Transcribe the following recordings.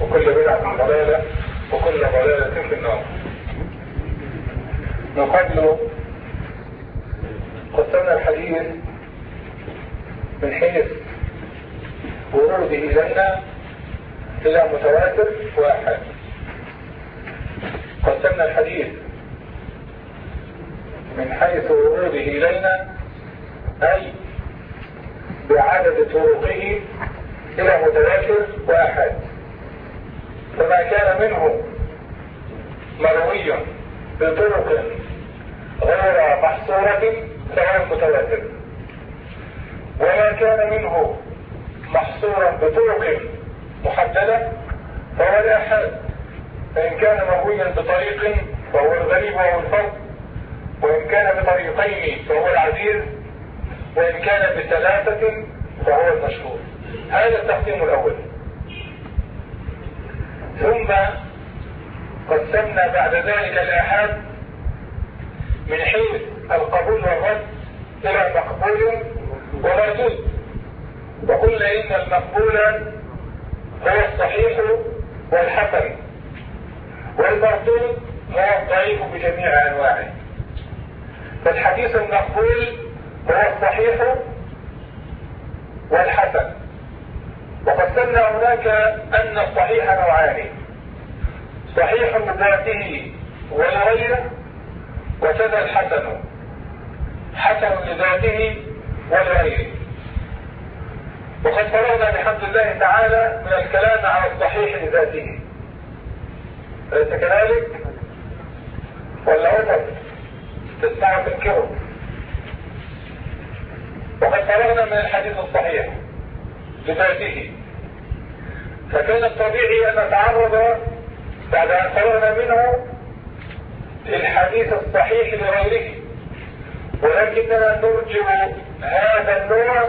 وكل بدعة ضلالة وكل ضلالة في النار. من قبل قسمنا الحديث من حيث وروده إلينا إلى متواتر واحد. قسمنا الحديث من حيث وروده إلينا أي بعدد طرقه إلى متواتر واحد، فما كان منه مروي بطرق غير محصورة فهو متواتر، وما كان منه محصورا بطرق محددة فهو الآحاد، فإن كان مرويا بطريق فهو الغريب وهو الفرد، وإن كان بطريقين فهو العزيز، وإن كان بثلاثة فهو المشهور. هذا التقسيم الأول. ثم قسمنا بعد ذلك الآحاد من حيث القبول والرد إلى مقبول ومردود، وقلنا إن المقبول هو الصحيح والحسن، والمردود هو الضعيف بجميع أنواعه. فالحديث المقبول هو الصحيح والحسن، وقسمنا هناك أن الصحيح نوعان: صحيح لذاته ولغيره، وكذا الحسن حسن لذاته ولغيره. وقد فرغنا بحمد الله تعالى من الكلام على الصحيح لذاته، أليس كذلك؟ ولا أفضل تسمعوا تنكروا؟ وقد فرغنا من الحديث الصحيح لذاته، فكان الطبيعي أن نتعرض بعد أن فرغنا منه للحديث الصحيح لغيره، ولكننا نرجع هذا النوع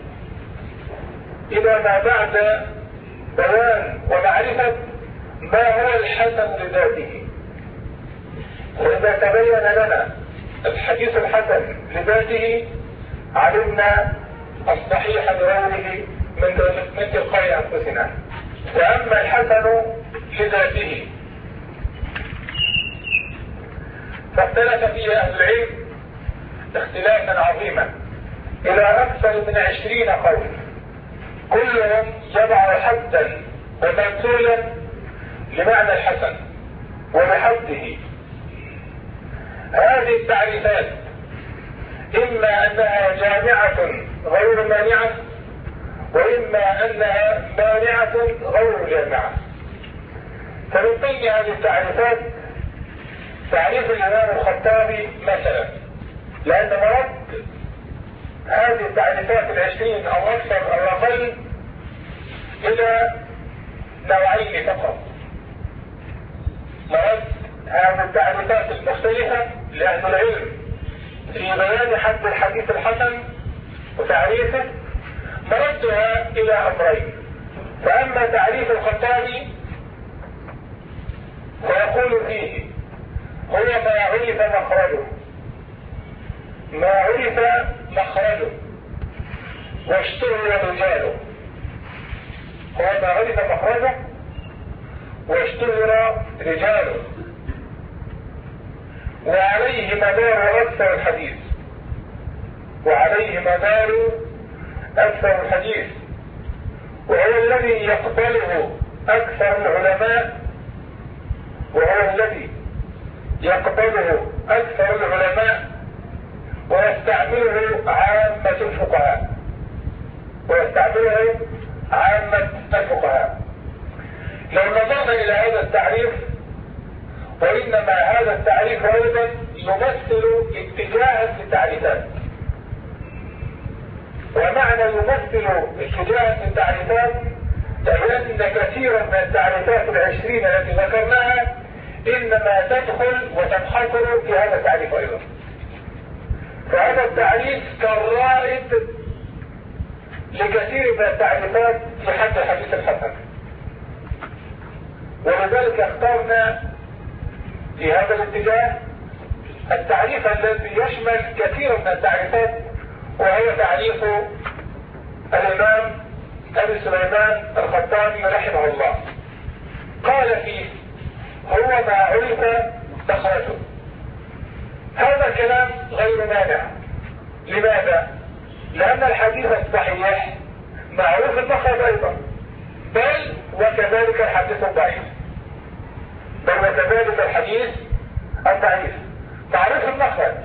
إلى ما بعد بيان ومعرفة ما هو الحسن لذاته. وإذا تبين لنا الحديث الحسن لذاته علمنا الصحيح لغيره من تلقاء أنفسنا. وأما الحسن لذاته فاختلف فيه أهل العلم اختلافا عظيما إلى أكثر من 20 قول، كلهم جمعوا حدا ومثولا لمعنى الحسن ولحده. هذه التعريفات إما أنها جامعة غير مانعة، وإما أنها مانعة غير جامعة. فمن بين هذه التعريفات تعريف الإمام الخطابي مثلا، لأن مرد هذه التعريفات 20 أو أكثر أو أقل إلى نوعين فقط. مرد هذه التعريفات المختلفة لأهل العلم في بيان حد الحديث الحسن وتعريفه مردها إلى أمرين. فأما تعريف الخطابي فيقول فيه هو ما عرف مخرجه، ما عرف مخرجه واشتهر رجاله. هو ما عرف مخرجه واشتهر رجاله، وعليه مدار أكثر الحديث، وعليه مدار أكثر الحديث، وهو الذي يقبله أكثر العلماء، وهو الذي يقبله أكثر العلماء ويستعمله عامة الفقهاء، ويستعمله عامة الفقهاء. لو نظرنا إلى هذا التعريف، وإنما هذا التعريف أيضا يمثل اتجاها في التعريفات، ومعنى يمثل اتجاها في التعريفات لأن كثيرا من التعريفات 20 التي ذكرناها إنما تدخل وتنحصر في هذا التعريف أيضا. فهذا التعريف كالرائد لكثير من التعريفات في حد الحديث الحسن، ولذلك اخترنا في هذا الاتجاه التعريف الذي يشمل كثير من التعريفات، وهو تعريف الإمام أبي سليمان الخطابي رحمه الله. فيه هو ما عرف مخرجه. هذا الكلام غير مانع. لماذا؟ لأن الحديث الصحيح معروف المخرج أيضا، بل وكذلك الحديث الضعيف، بل وكذلك الحديث الضعيف معروف المخرج،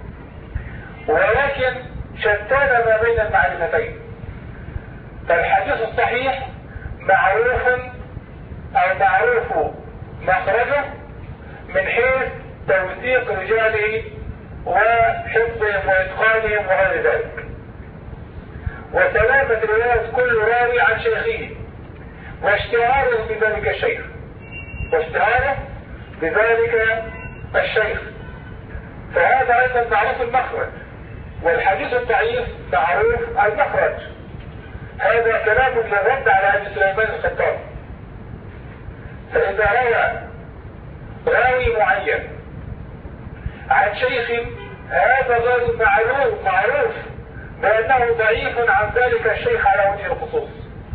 ولكن شتان ما بين المعرفتين. فالحديث الصحيح معروف أو معروف مخرجه من حيث توثيق رجاله وحفظهم وإتقانهم وغير ذلك، وسلامة رواية كل راوي عن شيخه، واشتهاره بذلك الشيخ، فهذا أيضا معروف المخرج. والحديث الضعيف معروف المخرج. هذا كلام يرد على أبي سليمان الخطابي. فإذا راوي معين عن شيخ، هذا غير معروف بأنه ضعيف عن ذلك الشيخ على وجه الخصوص،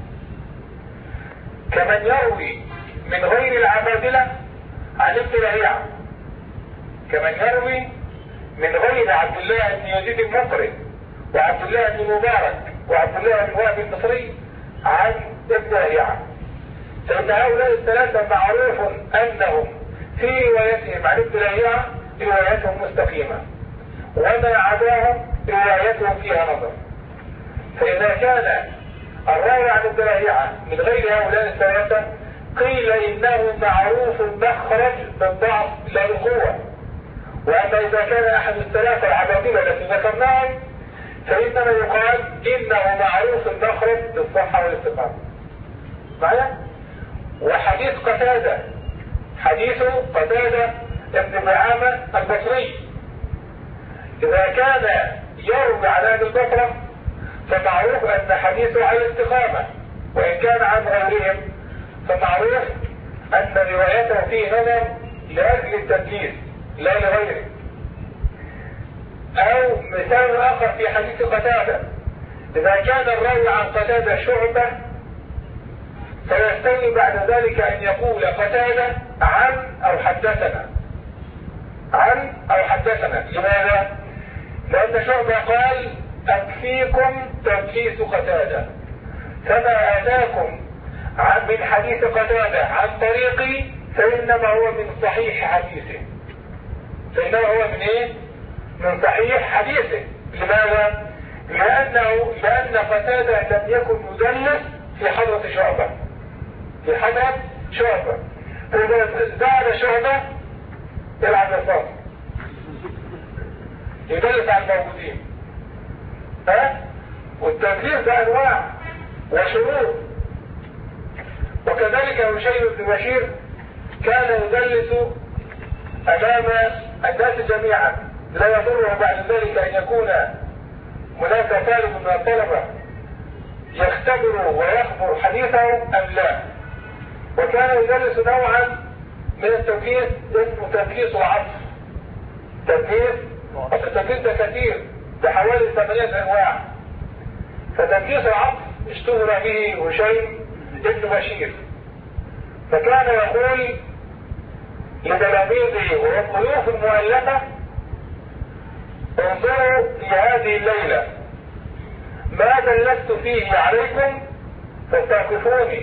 كمن يروي من غير العبادلة عن ابن لهيعة، كمن يروي من غير عبد الله بن يزيد المقري وعبد الله بن مبارك وعبد الله بن وهب المصري عن ابن لهيعة. فإن هؤلاء الثلاثة معروف أنهم في روايتهم عن ابن لهيعة روايتهم مستقيمة، وما عداهم روايتهم فيها نظر. فإذا كان الراوي عن ابن لهيعة من غير هؤلاء الثلاثة قيل إنه معروف المخرج بالضعف لا بالقوة. وأما إذا كان أحد الثلاثة العبادلة التي ذكرناهم فإنما يقال إنه معروف المخرج بالصحة والاستقامة. معنا؟ وحديث قتادة، حديث قتادة ابن دعامة البصري، إذا كان يروي عن أهل البصرة فمعروف أن حديثه على الاستقامة، وإن كان عن غيرهم فمعروف أن روايته فيه نظر لأجل التدليس لا لغيره. أو مثال آخر في حديث قتادة، إذا كان الراوي عن قتادة شعبة فيستوي بعد ذلك أن يقول قتادة عن أو حدثنا، عن أو حدثنا. لماذا؟ لأن شعبة قال أكفيكم تدليس قتادة، فما أتاكم من حديث قتادة عن طريقي فإنما هو من صحيح حديثه، فإنما هو من إيه؟ من صحيح حديثه. لماذا؟ لأن قتادة لم يكن يدلس في حضرة شعبة، في حضرة شعبة. فإذا زاد شعبة يلعب الصوت يدلس على الموجودين. والتدليس ده أنواع وشروط. وكذلك هشيم بن بشير كان يدلس أمام الناس جميعا، لا يضره بعد ذلك أن يكون هناك طالب من الطلبة يختبر ويخبر حديثه أم لا. وكان يدلس نوعا من التدليس اسمه تدليس العطف. التدليس ده كثير، بحوالي 8 أنواع. فتدليس العطف اشتهر به هشيم بن بشير، فكان يقول لتلاميذه والضيوف المؤلفة انظروا في هذه الليلة ما دلست فيه عليكم فاستوقفوني.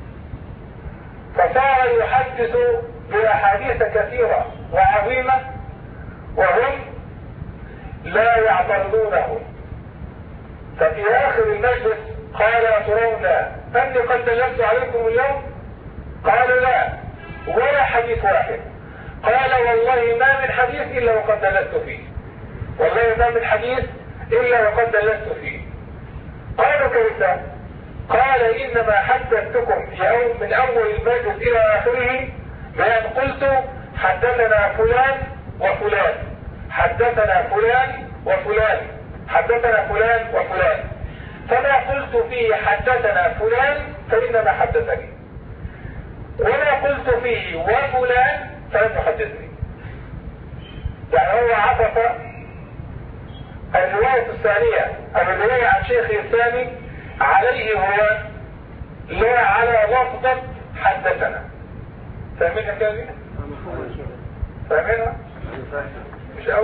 فصار يحدث بأحاديث كثيرة وعظيمة وهم لا يعترضونه. ففي آخر المجلس قال أترون أني قد دلست عليكم اليوم؟ قالوا لا، ولا حديث واحد. قال والله ما من حديث إلا وقد دلست فيه، والله ما من حديث إلا وقد دلست فيه. قالوا كيف؟ قال إنما حدثتكم من أول المجلس إلى آخره بأن قلت حدثنا فلان وفلان، حدثنا فلان وفلان، حدثنا فلان وفلان. فما قلت فيه حدثنا فلان فإنما حدثني، وما قلت فيه وفلان فلم يحدثني. يعني هو عطف الرواية الثانية أو الرواية عن شيخه الثاني عليه هو، لا على لفظة حدثنا. فاهمينها كده دي؟ فاهمينها؟ مش قوي؟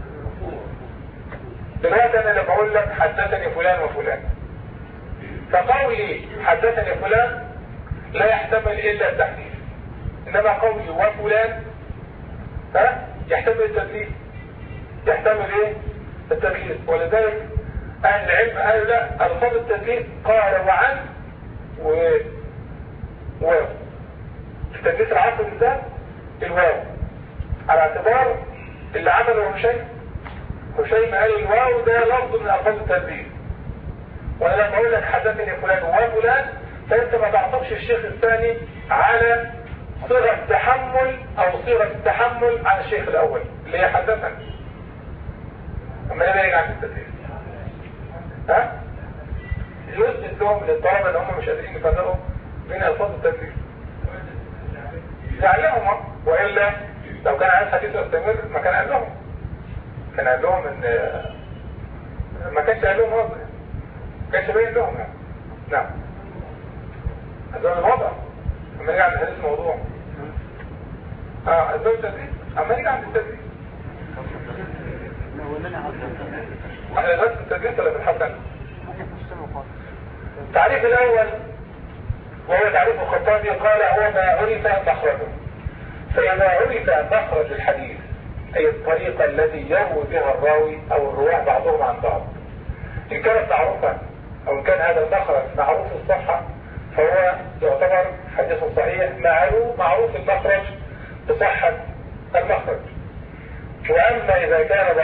دلوقتي انا لما اقول لك حدثني فلان وفلان، فقولي حدثني فلان لا يحتمل الا التحديث، انما قولي وفلان يحتمل التدليس، يحتمل ايه؟ التدليس. ولذلك اهل العلم قالوا لا، الفاظ التدليس قال وعن واو. التدليس العصري ده الواو، على اعتبار اللي عمله هشيم قال الواو ده لفظ من الفاظ التدليس. وانا لما اقول لك حدثني فلان وفلان، فانت ما تعطفش الشيخ الثاني على صيغه تحمل او صيغه التحمل عن الشيخ الاول اللي هي حدثني. اما انا يرجع في التدليس يثبت لهم للطلبه ان هم مش قادرين يفرقوا بين الفاظ التدليس، يعلمهم. والا لو كان عايز حديث يستمر ما كان قال لهم، كان قال لهم ان ما كانش قال لهم وضع، ما كانش باين لهم يعني. نعم هذا الوضع. اما نيجي عند الحديث موضوع الزوج التدريس، اما نيجي عند التدريس احنا بس التدريس ولا في الحسن؟ التعريف الاول وهو تعريف الخطابي، قال هو ما عرف مخرجه. فإذا عرف مخرج الحديث أي الطريقة التي يروي بها الراوي أو الرواة بعضهم عن بعض، إن كانت معروفة أو إن كان هذا المخرج معروف الصحة فهو يعتبر حديث صحيح معروف المخرج بصحة المخرج. وأما إذا كان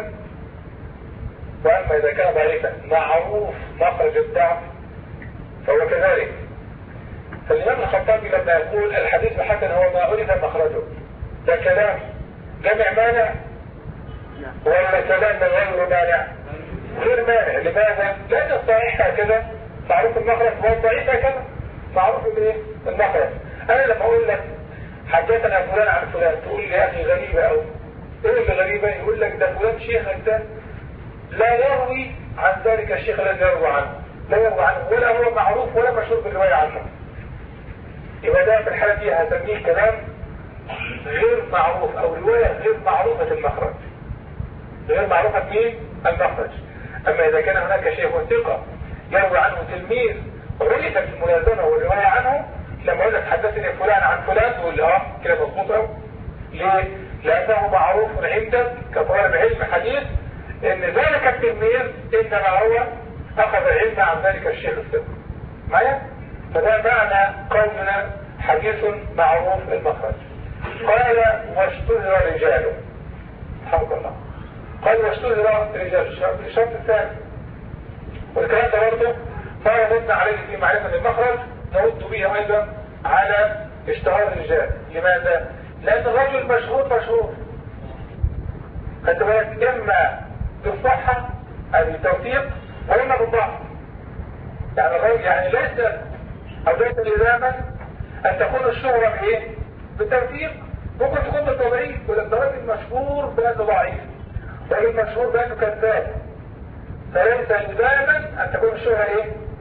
ضعيفا معروف مخرج الضعف فهو كذلك. فالإمام الخطابي لما يقول الحديث الحسن هو ما عرف مخرجه، ده كلام جمع مانع ولا كلام من غير مانع؟ غير مانع. لماذا؟ لأن الصحيح هكذا معروف المخرج والضعيف هكذا معروف الايه؟ المخرج. أنا لما أقول لك حدثنا فلان عن فلان تقول لي يا أخي غريبة أو إيه اللي غريبة؟ يقول لك ده فلان شيخك ده لا يروي عن ذلك الشيخ الذي يروي عنه، لا يروي عنه ولا هو معروف ولا مشهور بالرواية عنه. يبقى ده في الحالة دي هسميه كلام غير معروف او رواية غير معروفة المخرج، غير معروفة مين؟ المخرج. اما اذا كان هناك شيخ ثقة يروي عنه تلميذ عرفت الملازمة والرواية عنه، لما اقول لك حدثني فلان عن فلان تقول كده مظبوط أوي. ليه؟ لانه معروف عندك كطالب علم حديث ان ذلك التلميذ انما هو اخذ العلم عن ذلك الشيخ الثقة معايا؟ فده معنى قولنا حديث معروف المخرج. قال واشتهر رجاله، حمد الله، قال واشتهر رجاله. الشرط الثاني والكلام ده برضه صار نبنى عليه في معرفة المخرج، نرد به ايضا على اشتهار الرجال. لماذا؟ لان الرجل مشهور خدت بالك اما بالصحة او بالتوثيق واما بالضعف. يعني الرجل يعني ليس لزاما ان تكون الشهرة بايه؟ بالتوثيق. ممكن تكون بالتضعيف، يقول ده راجل مشهور بانه ضعيف، راجل مشهور بانه كذاب، فليس لزاما ان تكون الشهرة ايه؟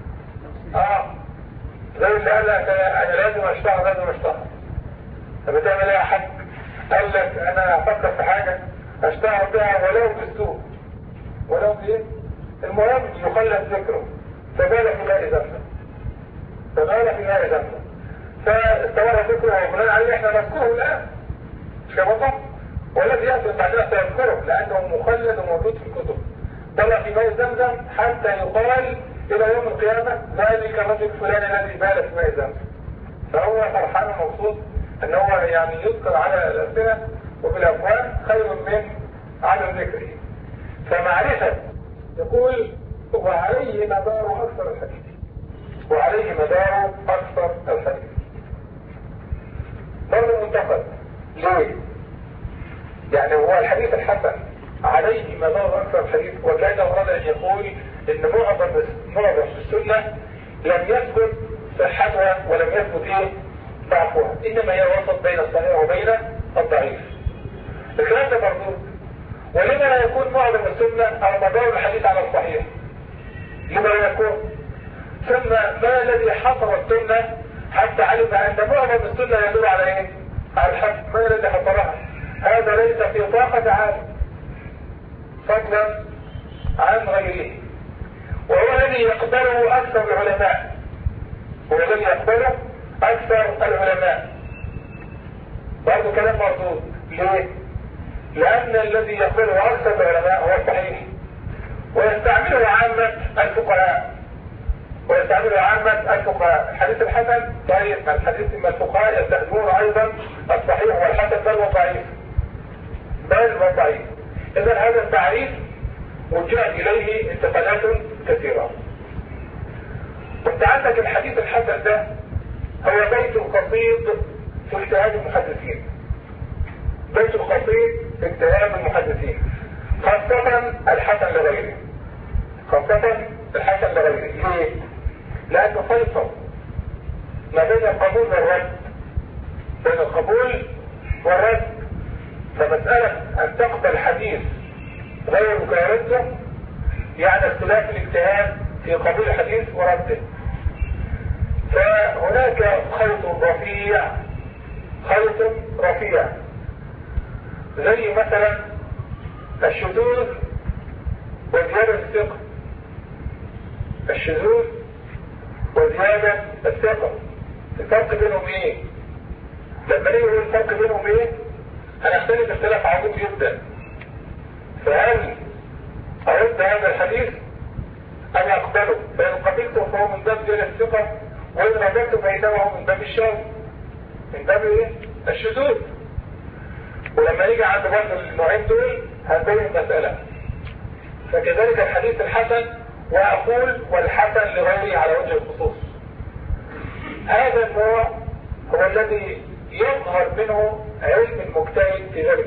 زي اللي قال لك انا لازم اشتهر. طب تعمل ايه يا حاج؟ قال لك انا افكر في حاجة اشتهر بها ولو بالسوء، ولو بايه؟ المهم يخلد ذكره، فبالك بلا ذنبه، فاستمر ذكره وبناء عليه احنا نذكره الان مش كده؟ والذي يأتي بعدها سيذكره لانه مخلد وموجود في الكتب. بلغ في ماء زمزم حتى يقال الى يوم القيامة ذلك الرجل الفلاني الذي بال في ماء زمزم. فهو فرحان ومبسوط ان هو يعني يذكر على الألسنة وفي الأفواه خير من عدم ذكره. فمعرفة يقول وعليه مدار أكثر الحديث، برضه منتقد. ليه؟ يعني هو الحديث الحسن عليه مدار أكثر الحديث، وكان أراد أن يقول إن معظم السنة لم يثبت صحتها ولم يثبت ضعفها، إنما هي وسط بين الصحيح وبين الضعيف. الكلام ده مردود. ولما لا يكون معظم السنة أو مدار الحديث على الصحيح؟ لما لا يكون؟ ثم ما الذي حصر السنة حتى علم أن معظم السنة يدل على إيه؟ على الحد. من الذي حصلها؟ هذا ليس في طاقة عالم فضلا عن غيره، وهو الذي يقبله أكثر العلماء، هو الذي يقبله أكثر العلماء. برضو كلام مردود. ليه؟ لأن الذي يقبله أكثر العلماء هو الصحيح، ويستعمله عامة الفقهاء، الحديث الحسن طيب، الحديث من الفقهاء يستخدمون أيضا الصحيح والحسن بل والضعيف. إذا هذا التعريف وجه إليه انتقادات كثيرة. وانت عندك الحديث الحسن ده هو بيت قصيد في اجتهاد المحدثين، خاصة الحسن لغيره. ليه؟ لأنه فيصل ما بين القبول والرد، فمسألة أن تقبل حديث غير مكارته يعني اختلاف الاجتهاد في قبول الحديث ورده. فهناك خلط رفيع زي مثلا الشذوذ وزيادة الثقة. الفرق بينهم ايه؟ لما نيجي نقول الفرق بينهم ايه؟ هنختلف اختلاف عظيم جدا. فهل أرد هذا الحديث أن أقبله؟ فإن قبلته فهو من باب زيادة الثقة، وإن رددته فإنه من باب الشر، من باب ايه؟ الشذوذ. ولما نيجي عند برضه النوعين دول هنبين المسألة. فكذلك الحديث الحسن، وأقول والحسن لغيره على وجه الخصوص. هذا النوع هو الذي يظهر منه علم المجتهد في ذلك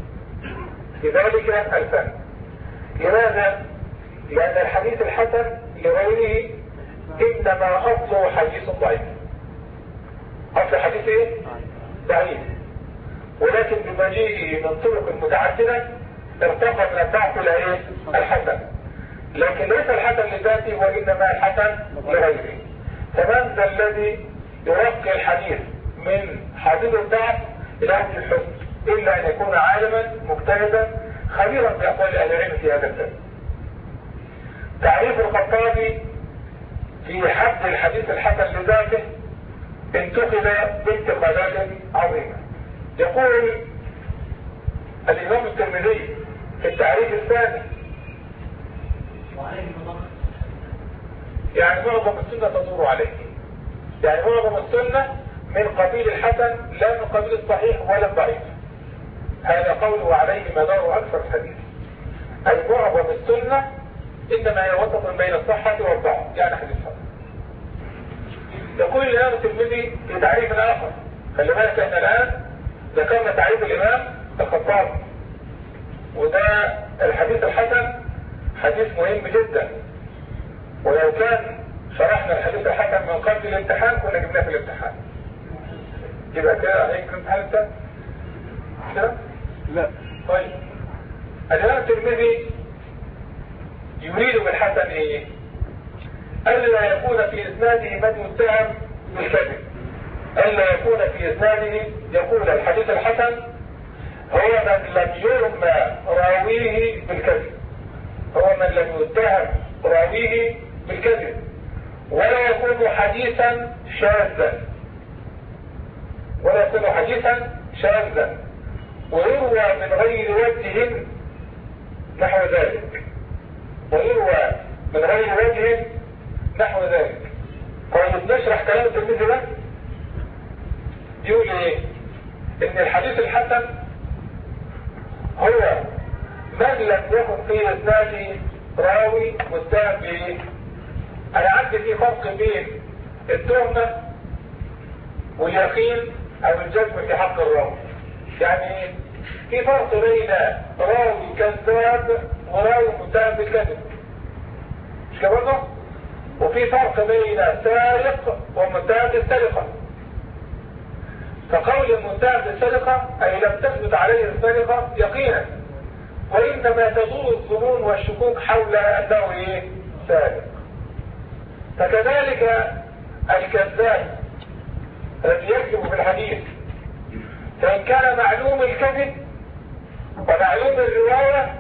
الفن. لماذا؟ لأن الحديث الحسن لغيره إنما أصله حديث ضعيف. أصل حديث إيه؟ ضعيف. ولكن بمجيئه من طرق متعددة ارتقى من الضعف إلى إيه؟ الحسن. لكن ليس الحسن لذاته وإنما الحسن لغيره. فمن ذا الذي يرقي الحديث من حديث الضعف إلى حد الحسن إلا أن يكون عالما مجتهدا خبيرا بأقوال أهل العلم في هذا الفن. تعريف الخطابي في حد الحديث الحسن لذاته انتقد بانتقادات عظيمة. يقول الإمام الترمذي في التعريف الثاني يعني معظم السنة تدور عليه، يعني معظم السنة من قبيل الحسن لا من قبيل الصحيح ولا الضعيف. هذا قوله عليه مدار أكثر الحديث، أي معظم السنة إنما هي وسط بين الصحة والضعف، يعني حديث حسن. يقول الإمام الترمذي في تعريف آخر، خلي بالك إحنا الآن ذكرنا تعريف الإمام الخطابي، وده الحديث الحسن حديث مهم جدا، ولو كان شرحنا الحديث الحسن من قبل الامتحان كنا جبناه في الامتحان. يبقى كده عليك الامتحان انت؟ كده؟ لا. طيب الإمام الترمذي يريد بالحسن ايه؟ ألا يكون في إسناده من يتهم بالكذب، ألا يكون في إسناده يقول الحديث الحسن هو من لم يرمى راويه بالكذب، هو من لم يتهم راويه بالكذب، ولا يكون حديثا شاذا ويروى من غير وجه نحو ذلك. طيب نشرح كلام الترمذي ده. يقول ايه؟ ان الحديث الحسن هو من لم يكن في اسناده راوي متهم به. انا عندي في فرق بين التهمة واليقين او الجزم في حق الراوي. يعني في فرق بين راوي كذاب وراوي متهم بالكذب، مش كده برضه؟ وفي فرق بين سارق ومتهم بالسرقة. فقول المتهم بالسرقة اي لم تثبت عليه السرقة يقينا، وإنما تدور الظنون والشكوك حول أنه إيه؟ سارق. فكذلك الكذاب الذي يكذب في الحديث معلوم الكذب ومعلوم الرواية.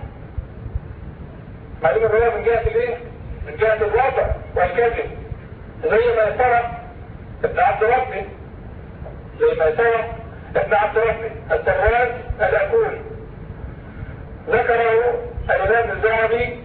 معلوم الرواية من جهة الايه؟ من جهة الوضع والكذب، زي ما يسرى ابن عبد ربه، زي ما يسرى ابن عبد ربه التراث الأكول، ذكره الإمام الذهبي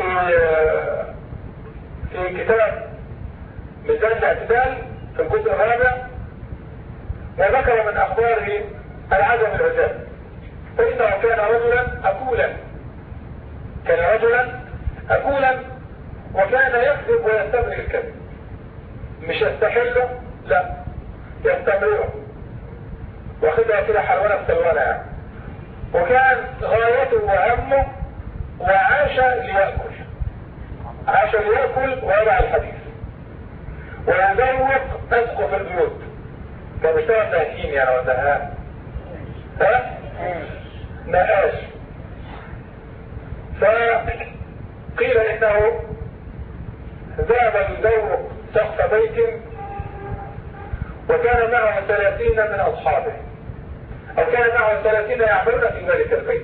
في كتاب ميزان الاعتدال في الجزء الرابع، وذكر من أخباره العجب العجاب، فإنه كان رجلا أكولا، كان رجلا أكولا، وكان يكذب ويستمر الكذب، مش يستحله، لا يستمره، واخدها كده حلوانة بسلوانة يعني. وكان غايته وهمه وعاش ليأكل، عاش ليأكل ويضع الحديث ويزوق أسقف البيوت، كان بيشتغل ناكين يعني ولا ها؟ نقاش. فقيل إنه ذهب يزوق سقف بيت وكان معه 30 من أصحابه، أو كان معه 30 يعملون في ذلك البيت،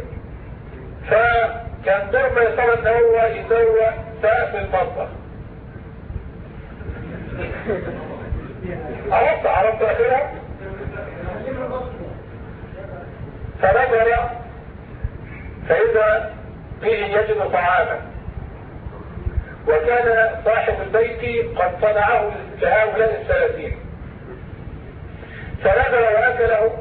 فكان دور ما يصير أن هو يسوى سقف المطبخ. عرفت آخرها؟ فنظر فإذا فيه يجد طعاما، وكان صاحب البيت قد صنعه لهؤلاء 30، فنظر وأكله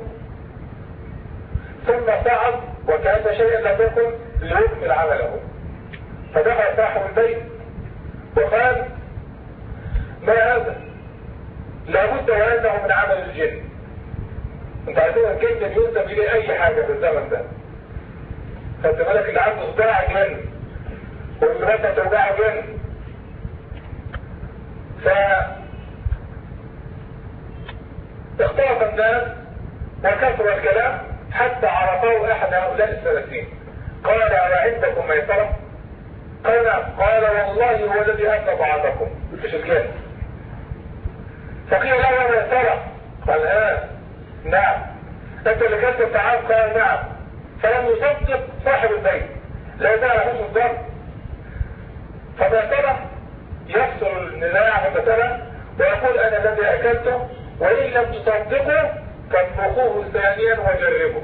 ثم صعد وكأن شيئا لم يكن ليكمل عمله، فدخل صاحب البيت وقال: ما هذا؟ لابد وأنه من عمل الجن. انت عارفين الجن ينسب إليه أي حاجة في الزمن ده، خدت بالك اللي عنده صداع جن واللي مثلا توجعه جن. فاختلط الناس وكثر الكلام حتى عرفه أحد هؤلاء 30، قال: أعندكم ميسرة؟ قال: نعم. قال: والله هو الذي أكل طعامكم، مش الجن. فقيل له: ميسرة؟ قال: نعم. أنت اللي كلت الطعام؟ قال: نعم. فلم يصدق صاحب البيت، لا زال حسن الظن. فميسرة يفصل النزاع مثلا ويقول: أنا الذي أكلته، وإن لم تصدقوا فاطبخوه ثانيا وجربوا.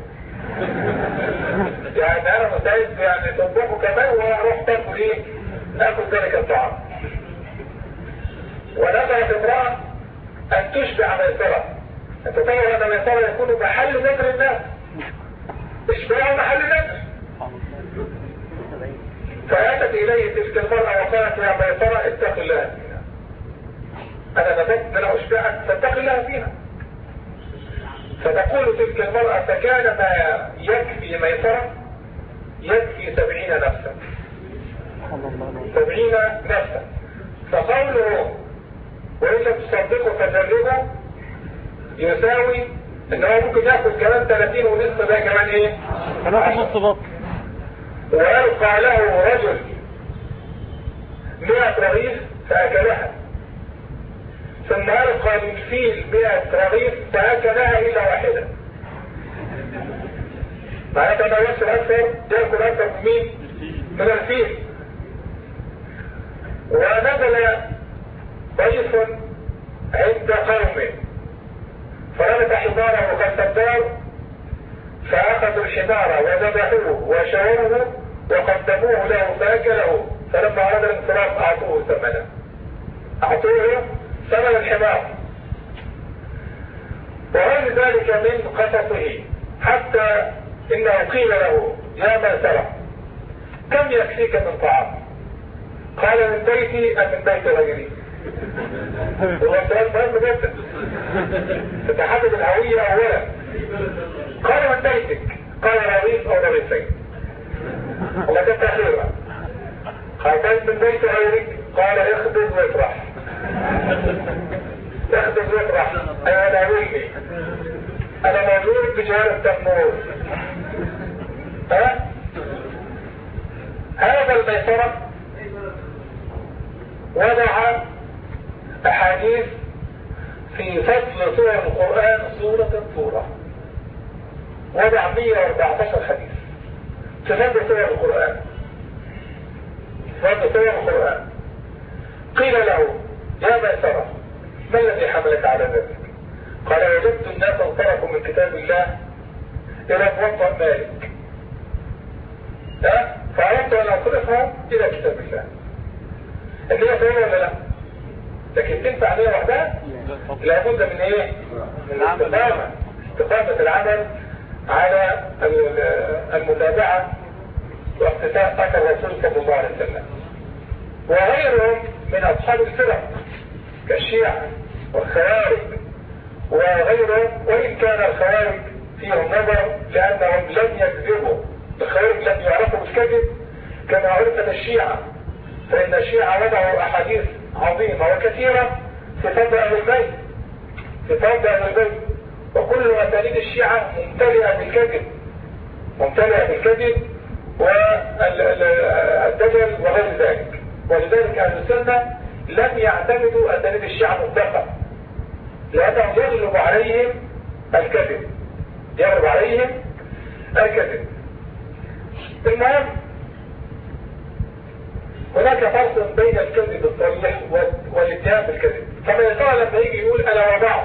يعني أنا مستعد يعني تطبخه كمان وأروح تاكل إيه؟ ناكل ذلك الطعام. ونزلت امرأة أن تشبع ميسرة. أنت تعرف أن ميسرة يكون محل نذر الناس، اشبعوا محل نذر. فأتت إليه تلك المرأة وقالت: يا ميسرة اتق الله فينا، أنا نذرت أن أنا أشبعك فاتق الله فينا. فتقول تلك المرأة: فكان ما يكفي ميسرة يكفي 70 نفسا، 70 نفسا. فقوله وإن لم تصدقوا فجربوا يساوي إن هو ممكن يأخذ كمان 30 ونصف، ده كمان إيه؟ هناخد نص بط. ويلقى له رجل 100 رغيف فأكلها، ثم ألقى للفيل 100 رغيف فأكلها إلا واحدة. معناتها ما يأكل أكثر، يأكل أكثر من مين؟ من الفيل. ونزل ضيف عند قومه فرمت حماره خلف الدار، فأخذوا الحمار وذبحوه وشووه وقدموه له فأكله، فلما أراد الانصراف أعطوه ثمنه، أعطوه ثمن الحمار. وغير ذلك من قصصه، حتى إنه قيل له: يا ميسرة كم يكفيك من طعام؟ قال: من بيتي أم من بيت غيري؟ هو السؤال مهم جدا، تتحدد الهوية أولا. قال: من بيتك؟ قال: رغيف أو رغيفين. ولا كنت أخيرا. قال: من بيت غيرك؟ قال: اخبز وافرح. اخبز وافرح، أنا ناويني، أنا موجود بجوار التنور. هذا الميسرة وضع أحاديث في فصل سور القرآن سورة سورة، وضع 114 حديث في فضل سور القرآن. فضل سور القرآن. قيل له يا ميسرة ما الذي حملك على ذلك؟ قال وجدت الناس انطلقوا من كتاب الله إلى موطأ مالك فأردت أن أصرفها إلى كتاب الله. اللي هي سهولة ولا لا؟ لكن تنفع عليها وحدها؟ لابد من ايه؟ من استقامة العمل على المتابعة واقتفاء أثر الرسول صلى الله عليه وسلم. وغيرهم من أصحاب الفرق كالشيعة والخوارج وغيرهم، وإن كان الخوارج فيهم نظر لأنهم لم يكذبوا. الخوارج لم يعرفوا بالكذب كما عرفت الشيعة، فإن الشيعة وضعوا أحاديث عظيمة وكثيرة في فضل أهل البيت، في فضل أهل البيت، وكل أساليب الشيعة ممتلئة بالكذب، ممتلئة بالكذب والدجل وغير ذلك. ولذلك أهل السنة لم يعتمدوا أساليب الشيعة مطلقا، لأنهم يغلب عليهم الكذب، يغلب عليهم الكذب. المهم هناك فرق بين الكذب الصريح والاتهام بالكذب. فما يطلع لما يجي يقول انا وضعت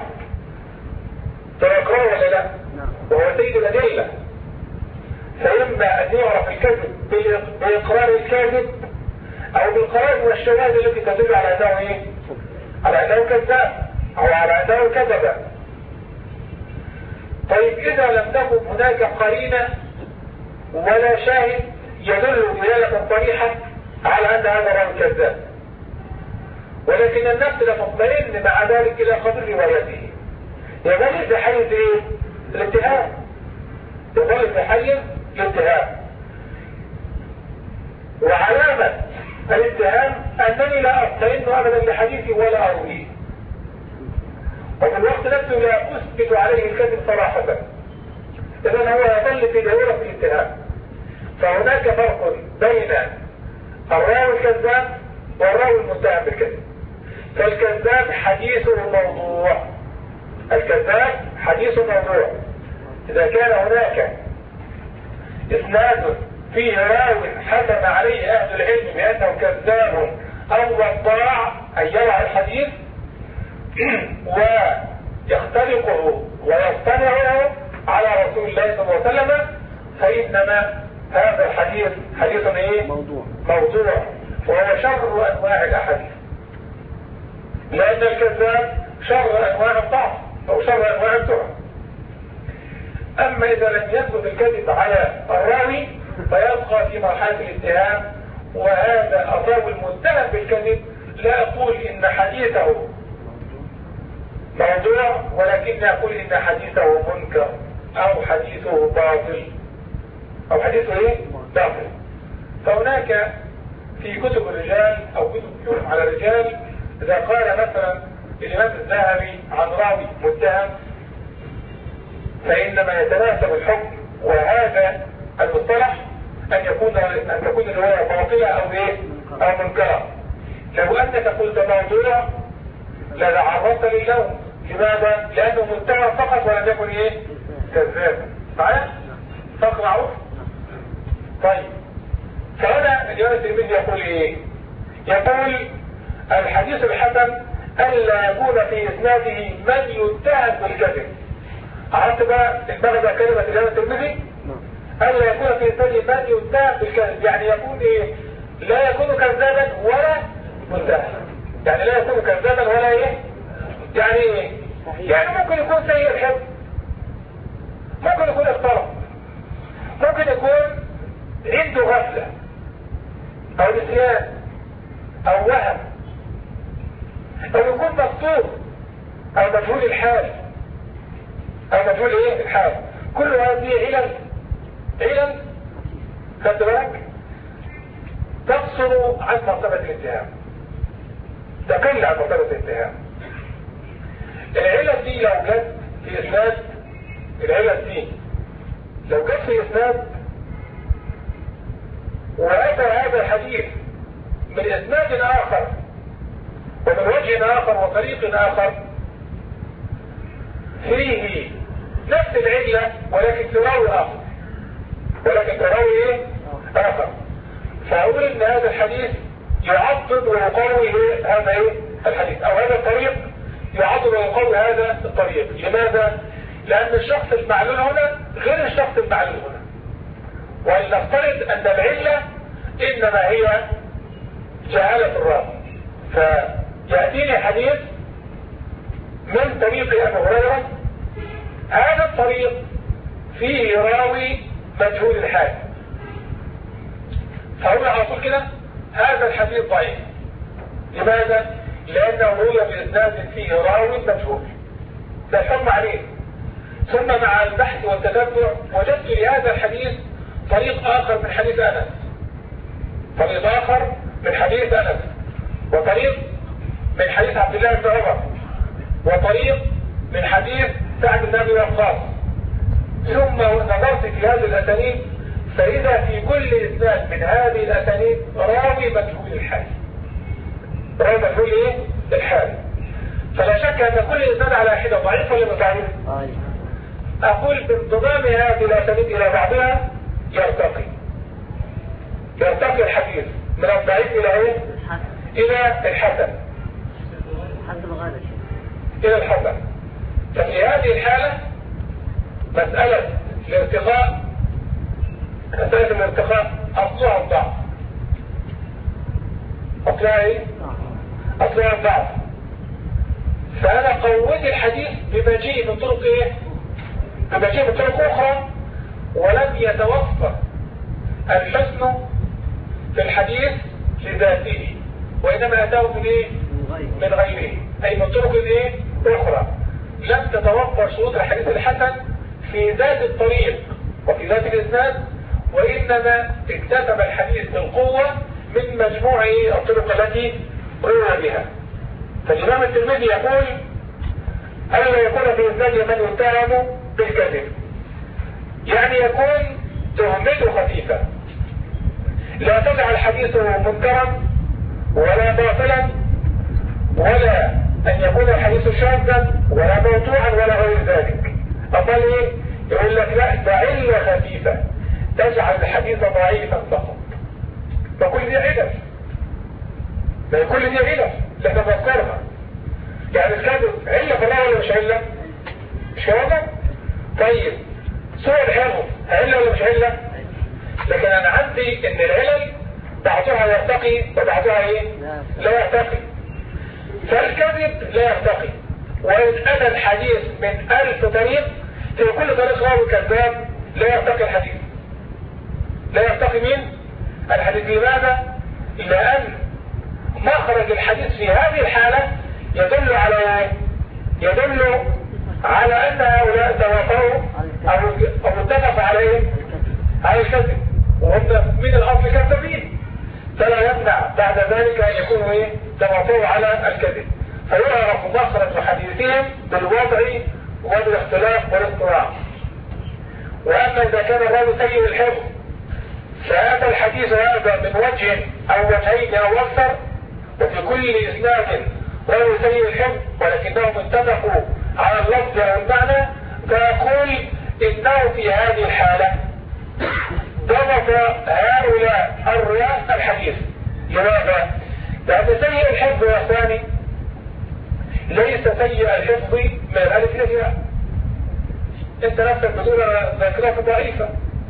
ترى ولا لا، وهو سيد الادله، فاما ان يعرف الكذب باقرار الكاذب او بالقرائن والشواهد التي تدل على انه ايه؟ على انه كذاب او على انه كذب. طيب اذا لم تكن هناك قرينه ولا شاهد يدل دلاله صريحه على أن هذا راوي كذاب، ولكن النفس لا تطمئن مع ذلك إلى قدر روايته، يظل في حيز إيه؟ الاتهام، يظل في حيز الاتهام. وعلامة الاتهام أنني لا أطمئن أبدا لحديثي ولا أرويه، وفي الوقت نفسه لا أثبت عليه الكذب صراحة، إذن هو يظل في دائرة الاتهام. فهناك فرق بين الراوي الكذاب والراوي المتهم بالكذب. فالكذاب حديثه موضوع، الكذاب حديثه موضوع. إذا كان هناك إسناد فيه راو حكم عليه أهل العلم بأنه كذاب أو وضاع أي يرى الحديث ويختلقه ويصطنعه على رسول الله صلى الله عليه وسلم، فإنما هذا الحديث حديث ايه؟ موضوع، وهو شر انواع الاحاديث، لان الكذاب شر انواع الضعف او شر انواع التهم. اما اذا لم يثبت الكذب على الراوي فيبقى في مرحله الاتهام، وهذا الراوي المتهم بالكذب لا اقول ان حديثه موضوع، ولكن اقول ان حديثه منكر او حديثه باطل او حديثه ايه؟ باطل. فهناك في كتب الرجال او كتب الحكم على الرجال اذا قال مثلا الامام الذهبي عن راوي متهم فانما يتناسب الحكم وهذا المصطلح ان تكون الروايه باطله او ايه؟ او منكره. لو انك قلت موضوع لتعرضت للوم. لماذا؟ لانه متهم فقط ولم يكن ايه؟ كذاب. معايا؟ فرق معروف؟ طيب، فهنا الإمام الترمذي يقول ايه؟ يقول الحديث الحسن ألا يكون في إسناده من يتهم بالكذب. عرفت بقى المغزى كلمة الإمام الترمذي؟ ألا يكون في إسناده من يتهم بالكذب، يعني يكون ايه؟ لا يكون كذابا ولا متهم. يعني لا يكون كذابا ولا ايه؟ يعني ايه؟ يعني ممكن يكون سيء الحفظ، ممكن يكون اختلط، ممكن يكون عنده غفلة او نسيان او وهم، او يكون مقصود او مجهول الحال او مجهول ايه الحال. كل هذه علل خدت بالك تقصر عن مرتبة الاتهام، تقل عن مرتبة الاتهام. العلل دي لو جت في اسناد، العلل دي لو جت في اسناد وأتى هذا الحديث من إسناد آخر ومن وجه آخر وطريق آخر فيه نفس العلة ولكن تراوي آخر، آخر. فأقول إن هذا الحديث يعضد ويقوي هذا الحديث، أو هذا الطريق يعضد ويقوي هذا الطريق. لماذا؟ لأن الشخص المعلول هنا غير الشخص المعلول هنا. ولنفترض أن العلة إنما هي جهالة الراوي، فيأتيني حديث من طريق أبي هريرة، هذا الطريق فيه راوي مجهول الحال، فهو على طول كده هذا الحديث ضعيف. لماذا؟ لأنه روي بإسناد فيه راوي مجهول، ده الحكم عليه. ثم مع البحث والتتبع وجدت لهذا الحديث طريق آخر من حديث أنس، وطريق من حديث عبد الله بن عمر، وطريق من حديث سعد بن أبي وقاص. ثم نظرت في هذه الأسانيد فإذا في كل إسناد من هذه الأسانيد راوي مجهول الحال، فلا شك أن كل إسناد على حدة ضعيف ولا ضعيف؟ أقول بانضمام هذه الأسانيد إلى بعضها يرتقي الحديث من الضعيف إلى الحسن، ففي هذه الحالة مسألة الارتقاء أصلها الضعف، أصلها الضعف. فأنا قوّت الحديث بمجيء من طرق أخرى، ولم يتوفر الحسن في الحديث لذاته، وإنما أتاه من غيره، أي من طرق أخرى. لم تتوفر شروط الحديث الحسن في ذات الطريق وفي ذات الإسناد، وإنما اكتسب الحديث بالقوة من مجموع الطرق التي روى بها. فالإمام الترمذي يقول ألا يكون في إسناد من يتهم بالكذب، يعني يكون تهمته خفيفة، لا تجعل حديثه منكرا ولا باطلا، ولا أن يكون الحديث شاذا ولا موضوعا ولا غير ذلك. أقل يقول لك لا، ده علة خفيفة تجعل الحديث ضعيفا فقط. فكل دي علة، لا تفكرها. يعني الكذب علة فلا ولا مش علة؟ مش علة؟ طيب سوء الحفظ علة ولا مش علة؟ لكن أنا عندي إن العلل بعضها يرتقي وبعضها لا يرتقي. فالكذب لا يرتقي، وإن أتى الحديث من 1000 طريق في كل طريق راوي كذاب لا يرتقي الحديث. لا يرتقي الحديث. لماذا؟ لأن مخرج الحديث في هذه الحالة يدل على أن هؤلاء توافقوا أو اتفقوا على الكذب، وهم من الأصل كذابين، فلا يمنع بعد ذلك أن يكونوا توافقوا على الكذب، فيعرف مخرج حديثهم بالوضع وبالاختلاف والاضطراب. وأما إذا كان الراوي سيء الحفظ فأتى الحديث هذا من وجه أو وجهين أو أكثر، وفي كل إسناد راوي سيء الحفظ ولكنهم اتفقوا على اللفظ أو المعنى، فيقول إنه في هذه الحالة ضبط هؤلاء الرواة الحديث. لماذا؟ لأن سيء الحفظ يا ثاني ليس سيء الحفظ من الألف إلى الياء. أنت نفسك بتقول ذاكرة ضعيفة،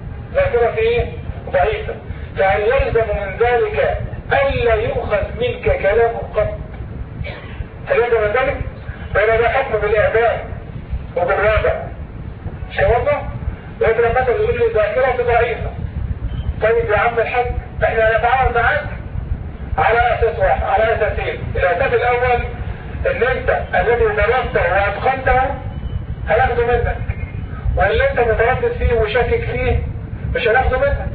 ضعيفة، فهل يلزم من ذلك ألا يؤخذ منك كلام قط؟ هل يلزم من ذلك؟ فإذا ده حكم بالإعدام وبالرابع شوضة. وإذا مثلا يقول لي ذاكرة ضعيفة، طيب يا عم الحاج احنا نتعامل معاك على أساس واحد، على أساسين. الأساس الأول ان انت الذي درسته واتقنته هناخده منك، واللي انت متردد فيه وشاكك فيه مش هناخده منك،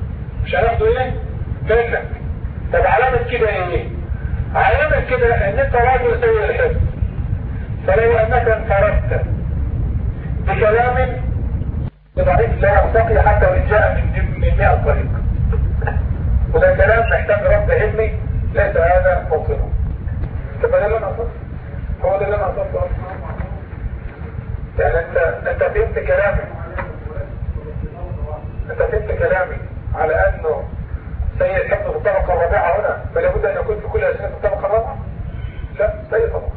منك. طب علامة كده علامة كده ان انت راجل سيء الحفظ، فلو انك انفردت بكلام ضعيف لا يرتقي حتى وان جاء من 100 طريق، وده كلام محتاج رد علمي ليس هذا موقفه. طب ده اللي انا اقصده، هو ده اللي انا اقصده. يعني انت فهمت كلامي، انت فهمت كلامي على انه سيء الحفظ في الطبقة الرابعة هنا فلا بد ان يكون في كل اسئلة في الطبقة الرابعة؟ لا، سيء طبقة،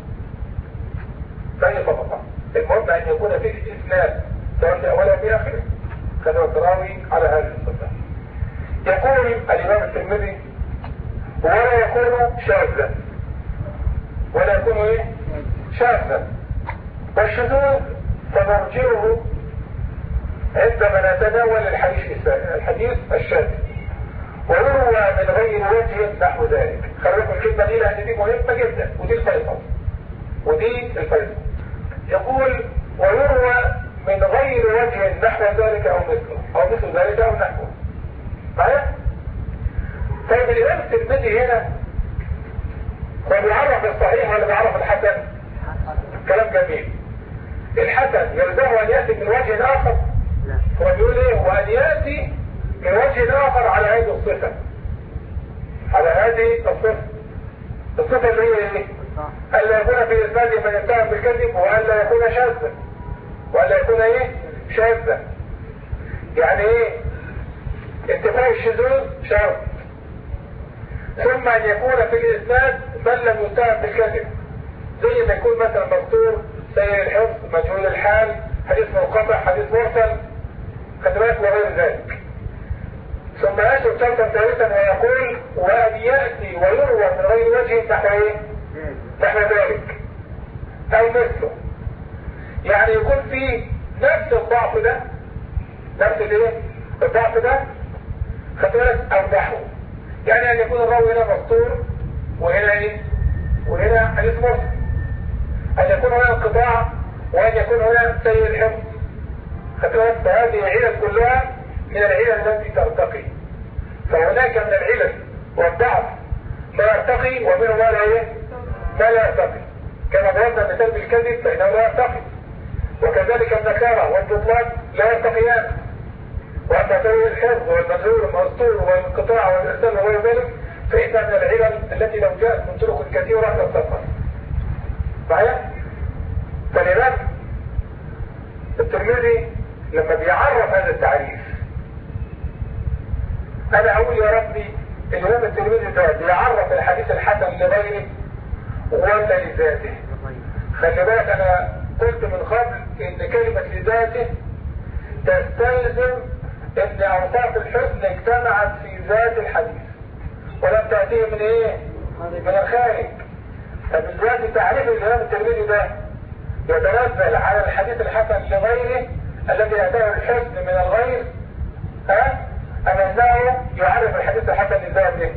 سيء طبقة. المهم ان يكون فيه اسناد سواء في اولها في اخره. كذا التراوي على هذه الصفة. يقول الامام الترمذي ولا يكون شاذا، ولا يكون ايه؟ شاذا. والشذوذ سنرجعه عندما نتناول الحديث الشاذ. ويروى من غير وجه نحو ذلك. خليكم الكلمة دي لأن دي مهمة جدا، ودي الفيصل، ودي الفيصل. يقول ويروى من غير وجه نحو ذلك أو مثله، أو مثل ذلك أو نحوه. معايا؟ طيب الإمام الترمذي هنا هو بيعرف الصحيح ولا بيعرف الحسن؟ كلام جميل. الحسن يلزمه أن يأتي من وجه آخر. هو بيقول إيه؟ وأن يأتي من وجه آخر على هذه الصفة، على هذه الصفة. الصفة اللي هي إيه؟ ألا يكون في إسناد من يتهم بالكذب، وألا يكون شاذا، وألا يكون إيه؟ شاذا. يعني إيه؟ انتفاء الشذوذ شرط، ثم أن يكون في الإسناد من لم يتهم بالكذب، زي ما يكون مثلا مستور، سيء الحفظ، مجهول الحال، حديث منقطع، حديث مرسل، خدمات وغير ذلك. ثم يشرب شرطا ثالثا ويقول وأن يأتي ويروى من غير وجه نحو ايه؟ نحو ذلك أو مثله. يعني يكون في نفس الضعف ده، نفس الايه؟ الضعف ده خدمات أو نحو. يعني أن يكون الراوي هنا مستور وهنا ايه؟ وهنا حديث مرسل. أن يكون هنا انقطاع وأن يكون هنا سيء الحفظ. خدمات. فهذه العلل كلها من العلل التي ترتقي. فهناك من العلل والضعف ما يرتقي، ومنه ما لا ايه؟ ما لا يرتقي. كما ضربنا مثال بالكذب فإنه لا يرتقي، وكذلك النكارة والبطلان لا يرتقيان. وأما سيء الحفظ والمجهول والمستور والانقطاع والإرسال وغير ذلك فإنها من العلل التي لو جاءت من طرق كثيرة ترتقى. معايا؟ فالإمام الترمذي لما بيعرف هذا التعريف، انا اقول يا ربي الامام الترمذي ده بيعرف الحديث الحسن لغيره ولا لذاته؟ خلي بالك انا قلت من قبل ان كلمة لذاته تستلزم ان اوصاف الحسن اجتمعت في ذات الحديث ولم تأتيه من ايه؟ من الخارج. فبالذات تعريف الامام الترمذي ده يتنزل على الحديث الحسن لغيره الذي أتاه الحسن من الغير، أم أنه يعرف الحديث الحسن لذاته؟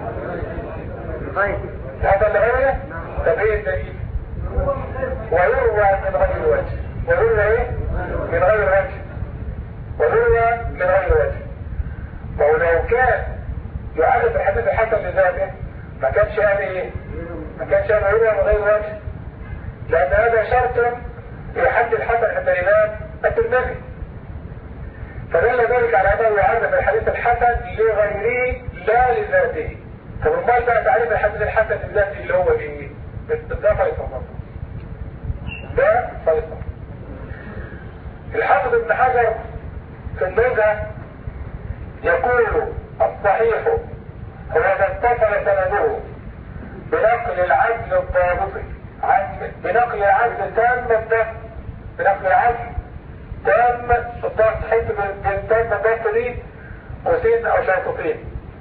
هذا لغيره؟ طب ايه الدليل؟ ويروى من غير وجه. ويروى ايه؟ من غير وجه. ويروى من غير وجه. ولو كان يعرف الحديث الحسن لذاته ما كانش هذا ايه؟ ما كانش هذا يروى من غير وجه، لأن هذا شرط في حد الحسن عند الإمام الترمذي. فدل ذلك على أنه يعرف الحديث الحسن لغيره لا لذاته. طب امال بقى تعريف الحديث الحسن لذاته اللي هو ايه؟ ده فيصل. ده فيصل. الحافظ ابن حجر في النزهة يقول الصحيح هو ما اتصل سنده بنقل العدل الضابطي بنقل العدل تام الضبط، بنقل العدل تام الضبط، حيث بالتام الضبط دي قوسين او شرطتين.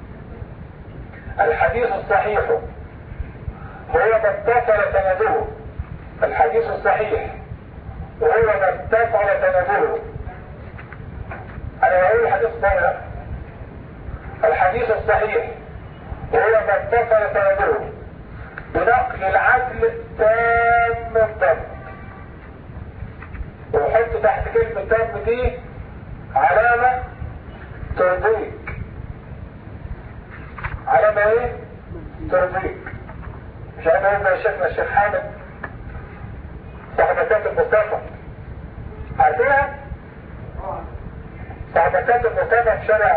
الحديث الصحيح هو ما اتصل سنده، الحديث الصحيح وهو ما اتصل سنده. انا بقول الحديث الصحيح، الحديث الصحيح وهو ما اتصل سنده بنقل العدل تام الضبط. وحط تحت كلمة تام دي علامة ترضيك. علامة ايه؟ ترضيك. مش عارف ايه شيخنا الشيخ حامد صاحب مسافة المصطفى، عارفينها؟ صاحب مسافة المصطفى في شارع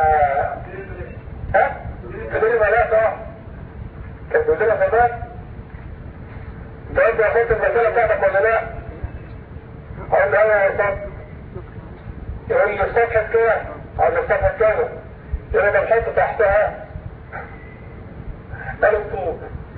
كبير ملاك. كان بيقول لنا زمان ده انت اخذت المسألة بتاعتك ولا لا؟ اقول له ايه يا صاحبي؟ يقول لي الصفحة كده، اقول له الصفحة كده، يقول لي ده نحط تحتها الطوب.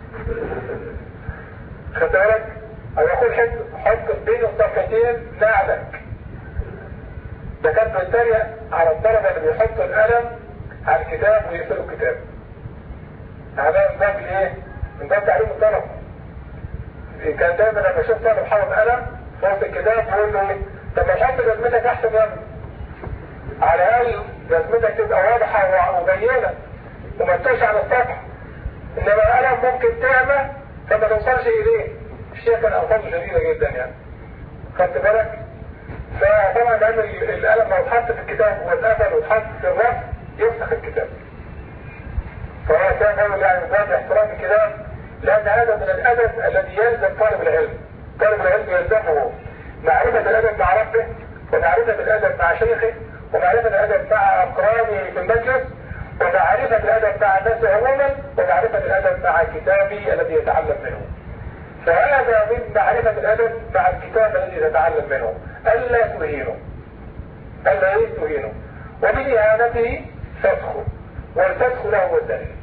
خد بالك؟ او يقول حط بين الصفحتين نعلك. ده كان بيتريق على الطلبة اللي بيحطوا القلم على الكتاب ويقفلوا الكتاب. هذا من باب ايه؟ من باب تعليم الطلبة. كان دايما لما اشوف طالب حاطط قلم في وسط الكتاب يقول له ايه؟ طب ما تحط جزمتك احسن يا ابني. على الاقل جزمتك تبقى واضحة ومبينة وما تطلعش على السطح. انما القلم ممكن تعمى فما توصلش اليه. الشيء كان الفاظه شديدة جدا يعني. خدت بالك؟ فطبعا لان القلم لو اتحط في الكتاب واتقفل واتحط في الرف يفسخ الكتاب. فهو كان قال يعني باب احترام الكتاب، لان هذا من الادب الذي يلزم طالب العلم. طالب العلم يلزمه معرفة الادب مع ربه، ومعرفة الادب مع شيخه، ومعرفة الادب مع اقرانه في المجلس، ومعرفة الادب مع الناس عموما، ومعرفة الادب مع كتابه الذي يتعلم منه. فهذا من معرفة الادب مع الكتاب الذي يتعلم منه، الا تهينه، الا تهينه، ومن اهانته فسخ، والفسخ له هو الدليل.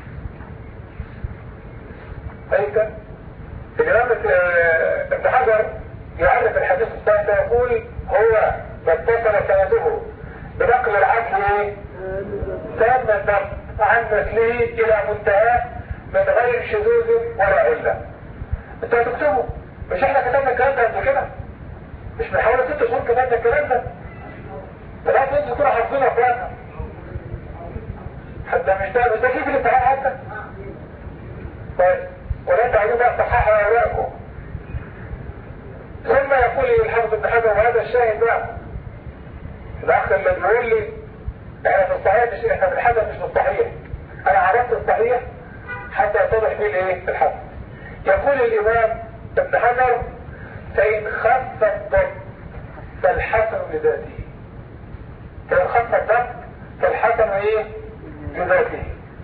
أيضا الإمام ابن حجر يعرف الحديث الصحيح يقول هو ما اتصل سنده بنقل العدل تام الضبط عن مثله إلى منتهى من غير شذوذ ولا علة. أنت هتكتبه، مش احنا كتبنا الكلام ده قبل كده؟ مش من حوالي 6 شهور كتبنا الكلام ده؟ فلا تنسوا تكونوا حافظينه أخواتنا. حتى مش ده كيف الامتحان حتى؟ طيب ولا تعلموا بقى صححوا أوراقكم. ثم يقول لي الحافظ ابن حجر وهذا الشاهد بقى الأخ اللي بيقول لي احنا في الصحيح مش احنا في الحدث مش في الصحيح. أنا عرفت الصحيح حتى يتضح لي الايه؟ الحدث. يقول الإمام ابن حجر فإن خف الضبط فالحسن لذاته. فإن خف الضبط فالحسن ايه؟ لذاته.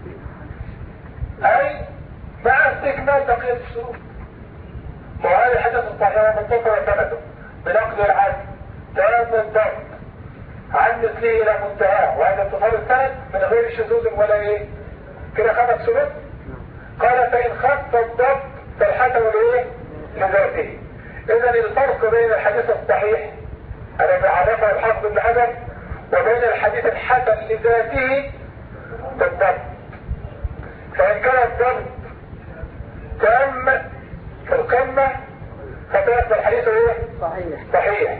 أي مع استكمال بقية الشروط. وهذا الحدث الصحيح متصل سنده بنقل العدل تام الضبط عن مثله الى منتهاه، وهذا اتصال السند من غير شذوذ ولا ايه؟ كده 5 شروط. قال فإن خف الضبط فالحسن لايه؟ لذاته. اذا الفرق بين الحديث الصحيح الذي عرفه الحافظ ابن حجر وبين الحديث الحسن لذاته بالضبط. فإن كان الضبط تام في القمة فتأثر الحديث ايه؟ صحيح.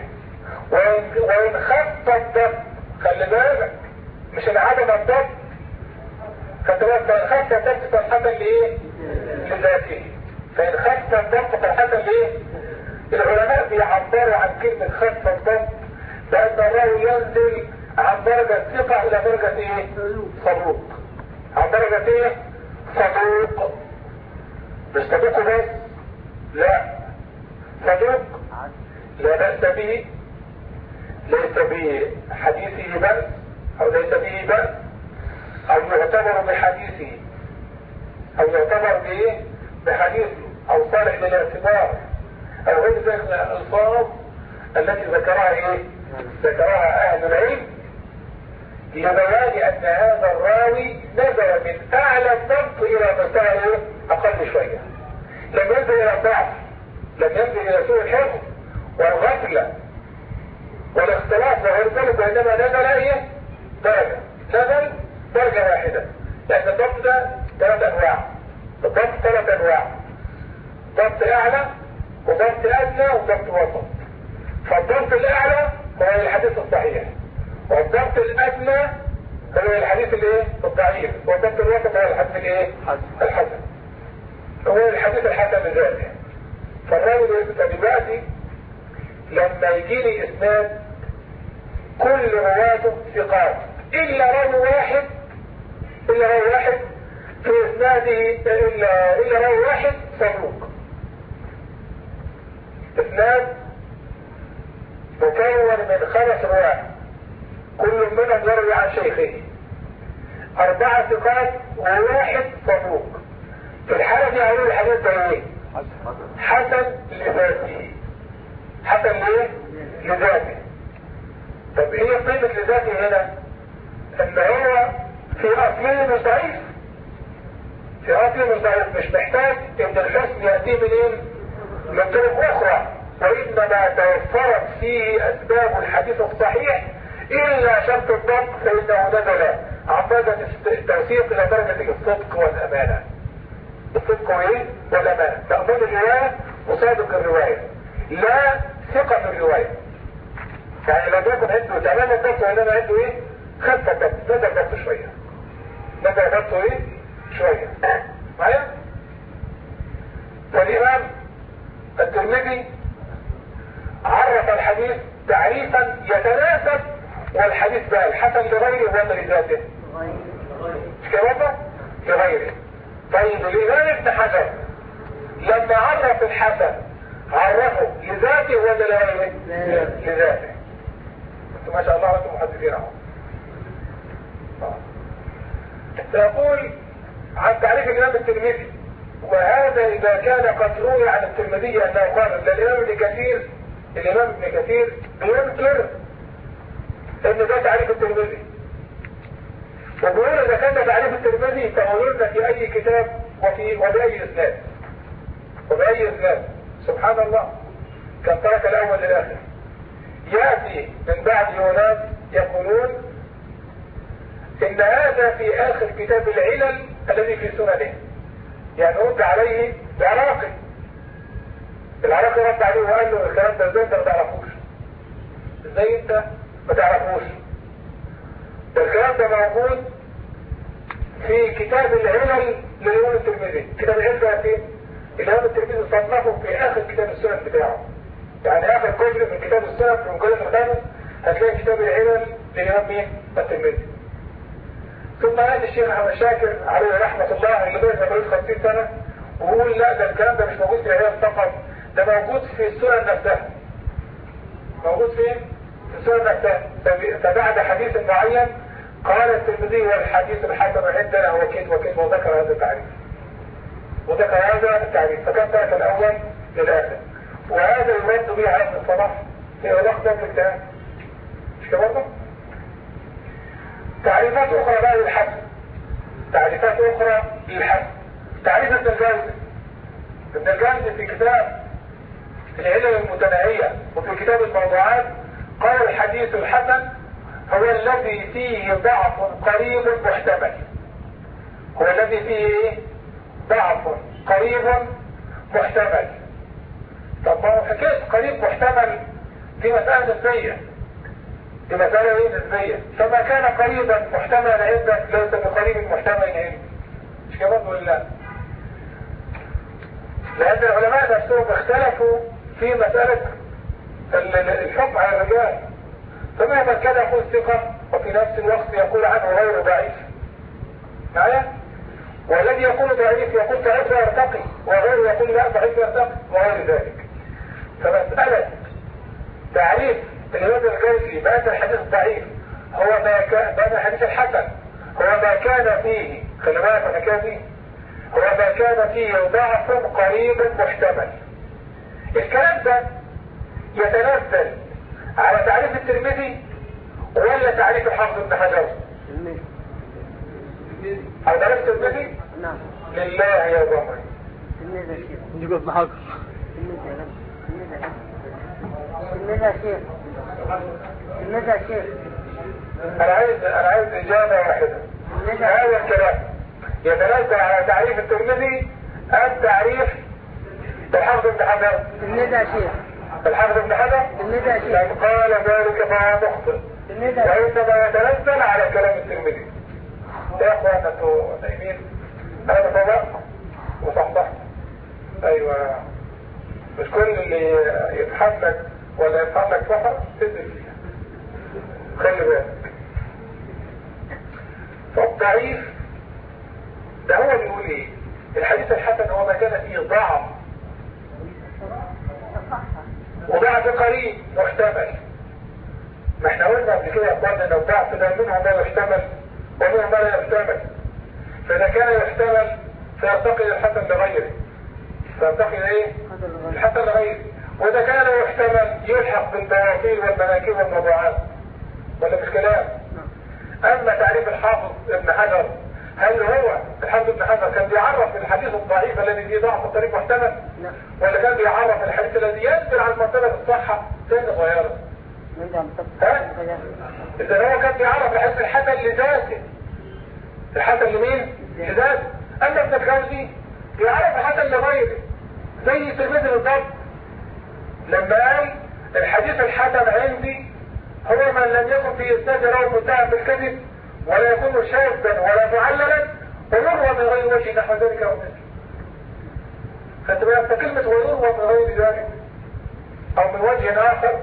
وإن خف الضبط خلي بالك مش العدم الضبط، خلي بالك فإن خف الضبط فالحسن لإيه؟ لذاته. فإن خف الضبط فالحسن لإيه؟ العلماء بيعبروا عن كلمة خف الضبط بأن الراوي ينزل عن درجة ثقة إلى درجة إيه؟ صدوق. عن درجة إيه؟ صدوق. مش صدوق بس، لا، صدوق لا بأس به، ليس به حديثه بأس أو ليس به بأس، أو يعتبر بحديثه أو يعتبر به بحديثه أو صالح للاعتبار أو غير ذلك من الألفاظ التي ذكرها إيه؟ ذكرها أهل العلم لبيان أن هذا الراوي نزل من أعلى الضبط إلى مستوى أقل شوية. لم ينزل إلى الضعف، لم ينزل إلى سوء الحفظ والغفلة والاختلاف وغير ذلك، وإنما نزل إيه؟ درجة. نزل درجة واحدة، لأن الضبط ده 3 أنواع. الضبط 3 أنواع: ضبط أعلى وضبط أدنى وضبط وسط. فالضبط الأعلى هو الحديث الصحيح، والضبط الأدنى هو الحديث الايه؟ الضعيف، والضبط الوسط هو الحديث الايه؟ الحسن. هو الحديث الحسن لذاته. فالراوي دلوقتي لما يجيني اسناد كل رواته ثقات الا راوي واحد، في اسناده الا راوي واحد صدوق. اسناد مكون من 5 رواة كل منهم يروي عن شيخه، 4 ثقات وواحد صدوق. في الحالة دي هقول الحديث ده ايه؟ حسن لذاته. حسن ليه؟ لذاته. طب ايه قيمة لذاته هنا؟ ان هو في اصله مش ضعيف، في اصله مش ضعيف، مش محتاج ان الحسن يأتي منين؟ من طرق اخرى، وانما توفرت فيه اسباب الحديث الصحيح الا شرط الضبط، فانه نزل عن درجة التوثيق الى درجة الصدق والامانة. الصدق وايه؟ والامانة، مأمون الرواية وصادق الرواية، لا ثقة الرواية. يعني لو يكن عنده تمام الضبط وانما عنده ايه؟ خفة الضبط، نزل ضبطه شوية، نزل ضبطه ايه؟ شوية. معايا؟ فالامام الترمذي عرف الحديث تعريفا يتناسب، والحديث بقى الحسن لغيره ولا لذاته؟ مش كده؟ لغيره. طيب الإمام ابن حجر لما عرف الحسن عرفه لذاته ولا لغيره؟ لذاته. انتم ما شاء الله انتم محدثين اهو. سأقول عن تعريف الإمام الترمذي، وهذا إذا كان قد روي عن الترمذي أنه قال ان الإمام ابن كثير بينكر ان ده تعريف الترمذي، وبيقول اذا كان تعريف الترمذي فقولوا لنا في اي كتاب وبأي اسناد سبحان الله، كان ترك الاول للاخر. يأتي من بعد يونان يقولون ان هذا في اخر كتاب العلل الذي في سننه، يعني رد عليه العراقي رد عليه وقال له الكلام ده ازاي انت ما تعرفوش؟ ازاي انت ما تعرفوش؟ الكلام ده موجود في كتاب العلل للإمام الترمذي. كتاب العلل ده فين؟ الإمام الترمذي صنفه في آخر كتاب السنن بتاعه، يعني آخر جزء من كتاب السنن في المجلد الخامس هتلاقي كتاب العلل للإمام مين؟ الترمذي. ثم قال الشيخ أحمد شاكر عليه رحمة الله اللي بقى بقى 50 سنة ويقول لا ده الكلام ده مش موجود في العلل فقط، ده موجود في السنن نفسها. موجود فين؟ في السنن نفسها. فبعد حديث معين قال الترمذي والحديث الحسن عندنا وكيد وذكر هذا التعريف، فكان ذاك الاول للاخر، وهذا يرد به على ابن الصلاح في اوضاح ذات الكلام. مش كده برضه؟ تعريفات اخرى بقى للحسن، تعريف ابن الجوزي في كتاب العلل المتناهية وفي كتاب الموضوعات قال الحديث الحسن هو الذي فيه ضعف قريب محتمل. هو الذي فيه ضعف قريب محتمل. طب ما هو حكاية قريب محتمل دي مسألة نسبية، نسبية، فما كان قريبا محتملا عندك ليس بقريب محتمل عندك. مش كده ولا لا؟ لأن العلماء نفسهم اختلفوا في مسألة الحكم على الرجال، فمهما كان يقول ثقة وفي نفس الوقت يقول عنه غير ضعيف. معايا؟ والذي يقول ضعيف يقول ضعيف يرتقي، وغيره يقول لا ضعيف يرتقي وغير ذلك. فمسألة تعريف الإمام الجوزي بأن الحديث ضعيف هو ما كان، بأن الحديث الحسن هو ما كان فيه، خلي بالك أنا كان هو ما كان فيه ضعف قريب محتمل. الكلام ده يتنزل على تعريف الترمذي ولا تعريف الحافظ ابن حجر؟ على تعريف الترمذي؟ نعم. لله يا ضمري نجيب ابن حجر. انا عايز اجابة واحدة. هذا الكلام يتنزل على تعريف الترمذي ام تعريف الحافظ ابن حجر؟ الحافظ ابن حجر لو قال ذلك فهو مخطئ، وإنما يتنزل على كلام الترمذي. يا اخوانا انتوا نايمين، انا بطلق وصحصحت. ايوه، مش كل اللي يتحمل ولا يتحمل سفر تنزل فيها، خلي بالك. فالضعيف ده هو بيقول ايه؟ الحديث الحسن هو ما كان فيه ضعف وضعف قريب محتمل. ما احنا قلنا قبل كده يا اخوانا ان الضعف ده منه ما يحتمل ومنه ما لا يحتمل، فاذا كان يحتمل فيرتقي الحسن لغيره، فيرتقي ايه؟ الحسن لغيره. وإذا كان يحتمل يلحق بالبواطيل والمناكير والموضوعات، ولا مش كلام؟ أما تعريف الحافظ ابن حجر، هل هو الحافظ ابن حجر كان بيعرف الحديث الضعيف الذي فيه ضعف الطريق محتمل؟ ولا كان بيعرف الحديث الذي ينزل عن مرتبة الصحة سنة صغيرة؟ إذا هو كان بيعرف الحديث الحسن لذاته. الحسن لمين؟ لذاته. أما ابن الجوزي بيعرف الحسن لغيره، زي الترمذي بالضبط لما قال الحديث الحسن عندي هو من لم يكن في إسناد رواه متهم بالكذب ولا يكون شاذا ولا معللا ويروى من غير وجه نحو ذلك أو مثله. خدت بالك فكلمة ويروى من غير ذلك أو من وجه آخر،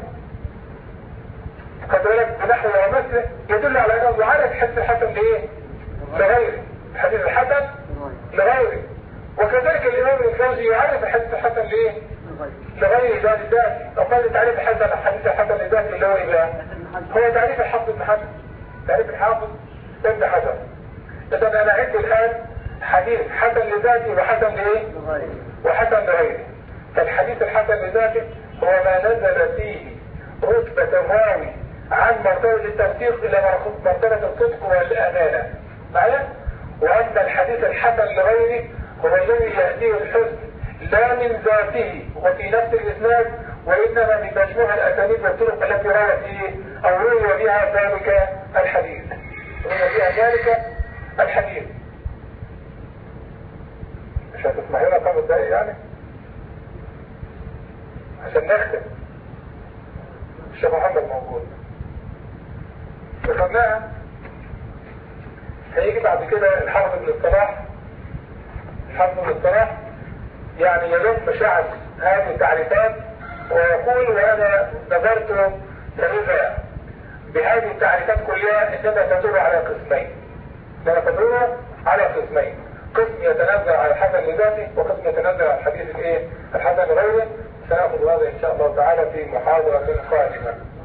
خدت بالك بنحو أو مثله، يدل على أنه يعرف حديث الحسن لإيه؟ لغيره. الحديث الحسن لغيره. وكذلك الإمام الجوزي يعرف الحديث الحسن لإيه؟ لغير ذات ذاتي. لو قال تعريف الحديث الحسن لذاته اللي هو إيه؟ هو تعريف الحافظ ابن حجر. تعريف الحافظ ابن حجر. إذا أنا عندي الآن حديث حسن لذاته وحسن لإيه؟ وحسن لغيره. فالحديث الحسن لذاته هو ما نزل فيه رتبة الراوي عن مرتبة التوثيق إلى مرتبة الصدق والأمانة. معايا؟ وأما الحديث الحسن لغيره هو الذي يأتيه الحسن لا من ذاته وفي نفس الإسناد، وإنما من مجموع الأسانيد والطرق التي روى فيه أو روي بها ذلك الحديث. روي بها ذلك الحديث. مش هتسمعينا 5 دقايق يعني؟ عشان نختم. الشيخ محمد موجود. ذكرناها. هيجي بعد كده الحافظ ابن الصلاح. الحافظ ابن الصلاح يعني يلف شعب هذه التعريفات ويقول وأنا نظرت فإذا بهذه التعريفات كلها إنما تدور على قسمين. إنما تدور على قسمين. قسم يتنزل على الحسن لذاته وقسم يتنزل على الحديث الحسن لغيره. سنأخذ هذا إن شاء الله تعالى في محاضرة قادمة.